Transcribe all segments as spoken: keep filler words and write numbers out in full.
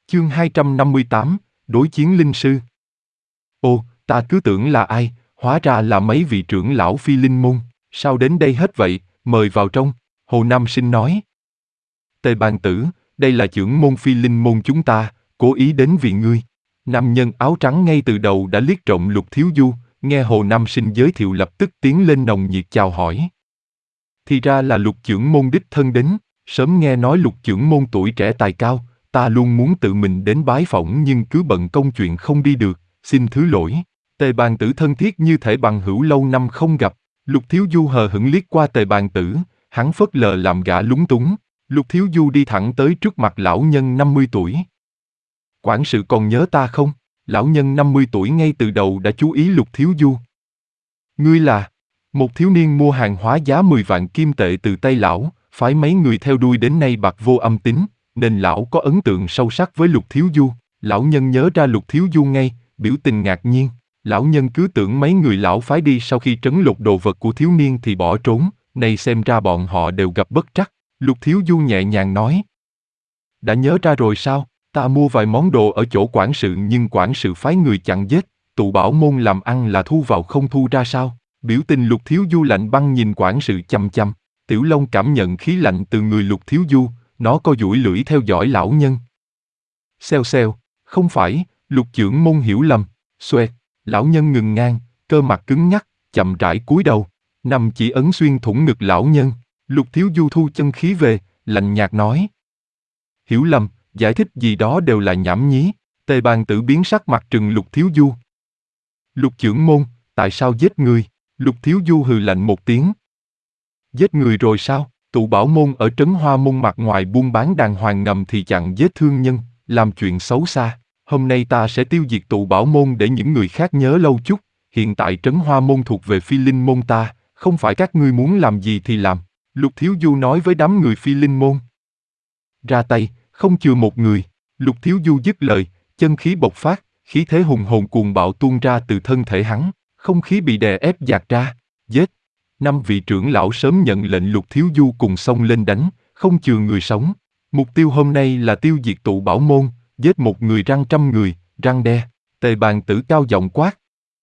Chương hai trăm năm mươi tám, Đối chiến linh sư. Ô, ta cứ tưởng là ai, hóa ra là mấy vị trưởng lão Phi Linh môn, sao đến đây hết vậy, mời vào trong, Hồ Nam Sinh nói. Tề Bàn Tử, đây là trưởng môn Phi Linh môn chúng ta, cố ý đến vì ngươi. Nam nhân áo trắng ngay từ đầu đã liếc trộm Lục Thiếu Du, nghe Hồ Nam Sinh giới thiệu lập tức tiến lên nồng nhiệt chào hỏi. Thì ra là Lục trưởng môn đích thân đến, sớm nghe nói Lục trưởng môn tuổi trẻ tài cao, ta luôn muốn tự mình đến bái phỏng nhưng cứ bận công chuyện không đi được, xin thứ lỗi. Tề Bàn Tử thân thiết như thể bằng hữu lâu năm không gặp. Lục Thiếu Du hờ hững liếc qua Tề Bàn Tử, hắn phớt lờ làm gã lúng túng. Lục Thiếu Du đi thẳng tới trước mặt lão nhân năm mươi tuổi. Quản sự còn nhớ ta không? Lão nhân năm mươi tuổi ngay từ đầu đã chú ý Lục Thiếu Du. Ngươi là một thiếu niên mua hàng hóa giá mười vạn kim tệ từ tay lão, phái mấy người theo đuôi đến nay bạc vô âm tín, nên lão có ấn tượng sâu sắc với Lục Thiếu Du. Lão nhân nhớ ra Lục Thiếu Du ngay, biểu tình ngạc nhiên. Lão nhân cứ tưởng mấy người lão phái đi sau khi trấn lột đồ vật của thiếu niên thì bỏ trốn, nay xem ra bọn họ đều gặp bất trắc. Lục Thiếu Du nhẹ nhàng nói. Đã nhớ ra rồi sao? Ta mua vài món đồ ở chỗ quản sự nhưng quản sự phái người chặn giết, tụ bảo môn làm ăn là thu vào không thu ra sao? Biểu tình Lục Thiếu Du lạnh băng nhìn quản sự chăm chăm. Tiểu Long cảm nhận khí lạnh từ người Lục Thiếu Du, nó co duỗi lưỡi theo dõi lão nhân. Xèo xèo, không phải, Lục trưởng môn hiểu lầm. Xoẹt, lão nhân ngừng ngang, cơ mặt cứng nhắc, chậm rãi cúi đầu, nằm chỉ ấn xuyên thủng ngực lão nhân. Lục Thiếu Du thu chân khí về, lạnh nhạt nói. Hiểu lầm, giải thích gì đó đều là nhảm nhí. Tề Bàn Tử biến sắc mặt trừng Lục Thiếu Du. Lục trưởng môn, tại sao giết người? Lục Thiếu Du hừ lạnh một tiếng. Giết người rồi sao? Tụ bảo môn ở Trấn Hoa môn mặt ngoài buôn bán đàng hoàng ngầm thì chặn giết thương nhân, làm chuyện xấu xa. Hôm nay ta sẽ tiêu diệt tụ bảo môn để những người khác nhớ lâu chút. Hiện tại Trấn Hoa môn thuộc về Phi Linh môn ta, không phải các ngươi muốn làm gì thì làm. Lục Thiếu Du nói với đám người Phi Linh môn. Ra tay, không chừa một người. Lục Thiếu Du dứt lời, chân khí bộc phát, khí thế hùng hồn cuồng bạo tuôn ra từ thân thể hắn, không khí bị đè ép dạt ra. Giết! Năm vị trưởng lão sớm nhận lệnh Lục Thiếu Du cùng xông lên đánh, không chừa người sống. Mục tiêu hôm nay là tiêu diệt tụ bảo môn, giết một người răng trăm người, răng đe. Tề Bàn Tử cao giọng quát.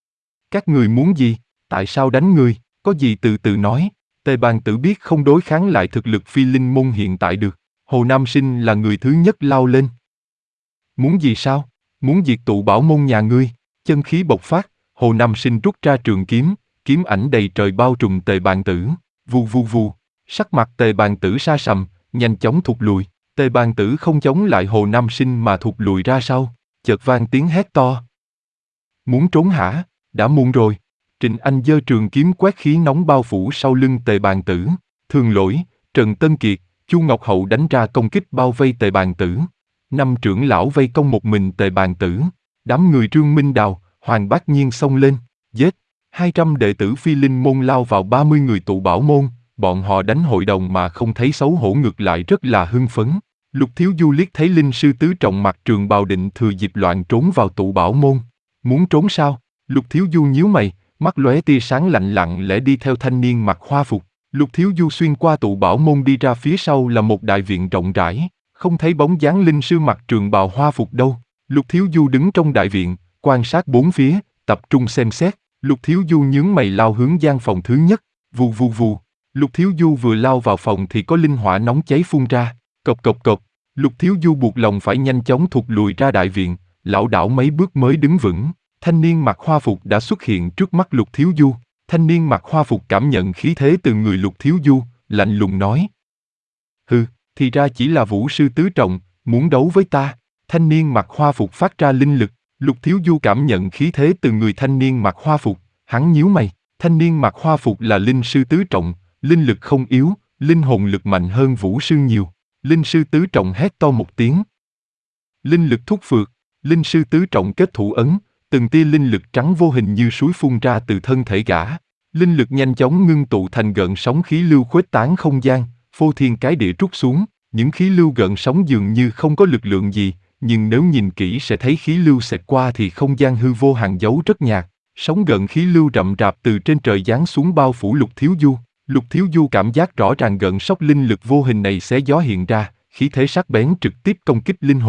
Các người muốn gì? Tại sao đánh người? Có gì từ từ nói. Tề Bàn Tử biết không đối kháng lại thực lực Phi Linh môn hiện tại được. Hồ Nam Sinh là người thứ nhất lao lên. Muốn gì sao? Muốn diệt tụ bảo môn nhà ngươi. Chân khí bộc phát, Hồ Nam Sinh rút ra trường kiếm, kiếm ảnh đầy trời bao trùm Tề Bàn Tử. Vù vù vù, sắc mặt Tề Bàn Tử sa sầm, nhanh chóng thụt lùi. Tề Bàn Tử không chống lại Hồ Nam Sinh mà thụt lùi ra sau. Chợt vang tiếng hét to. Muốn trốn hả? Đã muộn rồi. Trịnh Anh giơ trường kiếm quét khí nóng bao phủ sau lưng Tề Bàn Tử. Thường Lỗi, Trần Tân Kiệt, Chu Ngọc Hậu đánh ra công kích bao vây Tề Bàn Tử. Năm trưởng lão vây công một mình Tề Bàn Tử. Đám người Trương Minh Đào, Hoàng Bác Nhiên xông lên, giết. hai trăm đệ tử Phi Linh môn lao vào ba mươi người tụ bảo môn. Bọn họ đánh hội đồng mà không thấy xấu hổ, ngược lại rất là hưng phấn. Lục Thiếu Du liếc thấy linh sư tứ trọng mặc trường bào định thừa dịp loạn trốn vào tụ bảo môn. Muốn trốn sao? Lục Thiếu Du nhíu mày, mắt lóe tia sáng lạnh lặng lẽ đi theo thanh niên mặc hoa phục. Lục Thiếu Du xuyên qua tụ bảo môn đi ra phía sau là một đại viện rộng rãi, không thấy bóng dáng linh sư mặc trường bào hoa phục đâu. Lục Thiếu Du đứng trong đại viện, quan sát bốn phía, tập trung xem xét. Lục Thiếu Du nhướng mày lao hướng gian phòng thứ nhất, vù vù vù. Lục Thiếu Du vừa lao vào phòng thì có linh hỏa nóng cháy phun ra, cộc cộc cộc. Lục Thiếu Du buộc lòng phải nhanh chóng thụt lùi ra đại viện, lảo đảo mấy bước mới đứng vững. Thanh niên mặc hoa phục đã xuất hiện trước mắt Lục Thiếu Du. Thanh niên mặc hoa phục cảm nhận khí thế từ người Lục Thiếu Du, lạnh lùng nói. Hừ, thì ra chỉ là vũ sư tứ trọng, muốn đấu với ta. Thanh niên mặc hoa phục phát ra linh lực. Lục Thiếu Du cảm nhận khí thế từ người thanh niên mặc hoa phục, hắn nhíu mày. Thanh niên mặc hoa phục là linh sư tứ trọng, linh lực không yếu, linh hồn lực mạnh hơn vũ sư nhiều. Linh sư tứ trọng hét to một tiếng. Linh lực thúc phược, linh sư tứ trọng kết thủ ấn, từng tia linh lực trắng vô hình như suối phun ra từ thân thể gã. Linh lực nhanh chóng ngưng tụ thành gợn sóng khí lưu khuếch tán không gian, phô thiên cái địa trút xuống. Những khí lưu gợn sóng dường như không có lực lượng gì, nhưng nếu nhìn kỹ sẽ thấy khí lưu xẹt qua thì không gian hư vô hàn dấu rất nhạt. Sóng gợn khí lưu rậm rạp từ trên trời giáng xuống bao phủ Lục Thiếu Du. Lục Thiếu Du cảm giác rõ ràng gợn sóng linh lực vô hình này xé gió hiện ra, khí thế sắc bén trực tiếp công kích linh hồn.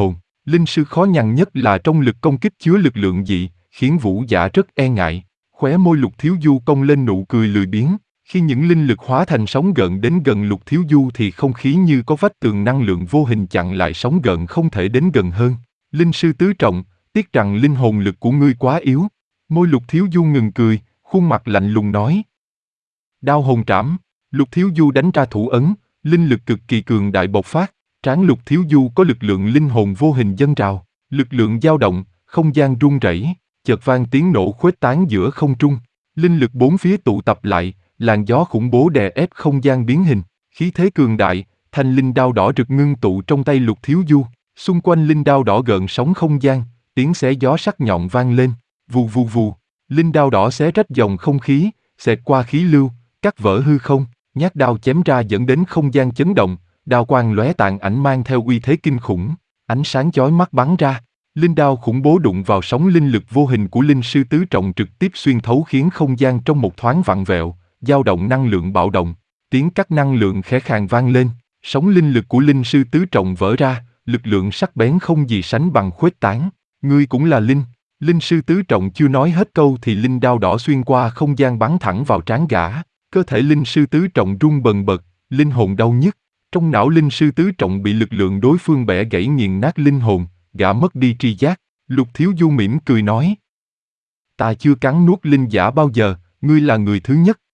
Linh sư khó nhằn nhất là trong lực công kích chứa lực lượng dị, khiến Vũ Giả rất e ngại. Khóe môi Lục Thiếu Du cong lên nụ cười lười biếng. Khi những linh lực hóa thành sóng gợn đến gần Lục Thiếu Du thì không khí như có vách tường năng lượng vô hình chặn lại sóng gợn không thể đến gần hơn. Linh sư tứ trọng, tiếc rằng linh hồn lực của ngươi quá yếu. Môi Lục Thiếu Du ngừng cười, khuôn mặt lạnh lùng nói. Đao hồn trảm. Lục Thiếu Du đánh ra thủ ấn, linh lực cực kỳ cường đại bộc phát. Trán Lục Thiếu Du có lực lượng linh hồn vô hình dâng trào, lực lượng dao động, không gian rung rẩy, chợt vang tiếng nổ khuếch tán giữa không trung. Linh lực bốn phía tụ tập lại, làn gió khủng bố đè ép không gian biến hình, khí thế cường đại, thanh linh đao đỏ rực ngưng tụ trong tay Lục Thiếu Du. Xung quanh linh đao đỏ gợn sóng không gian, tiếng xé gió sắc nhọn vang lên, vù vù vù. Linh đao đỏ xé rách dòng không khí, xẹt qua khí lưu, cắt vỡ hư không, nhát đao chém ra dẫn đến không gian chấn động. Đao quang lóe tàn ảnh mang theo uy thế kinh khủng, ánh sáng chói mắt bắn ra. Linh đao khủng bố đụng vào sóng linh lực vô hình của linh sư tứ trọng trực tiếp xuyên thấu khiến không gian trong một thoáng vặn vẹo, dao động năng lượng bạo động. Tiếng cắt năng lượng khẽ khàng vang lên, sóng linh lực của linh sư tứ trọng vỡ ra, lực lượng sắc bén không gì sánh bằng khuếch tán. Ngươi cũng là linh. Linh sư tứ trọng chưa nói hết câu thì linh đao đỏ xuyên qua không gian bắn thẳng vào trán gã. Cơ thể linh sư tứ trọng rung bần bật, linh hồn đau nhức. Trong não linh sư tứ trọng bị lực lượng đối phương bẻ gãy nghiền nát linh hồn, gã mất đi tri giác. Lục Thiếu Du mỉm cười nói. Ta chưa cắn nuốt linh giả bao giờ, ngươi là người thứ nhất.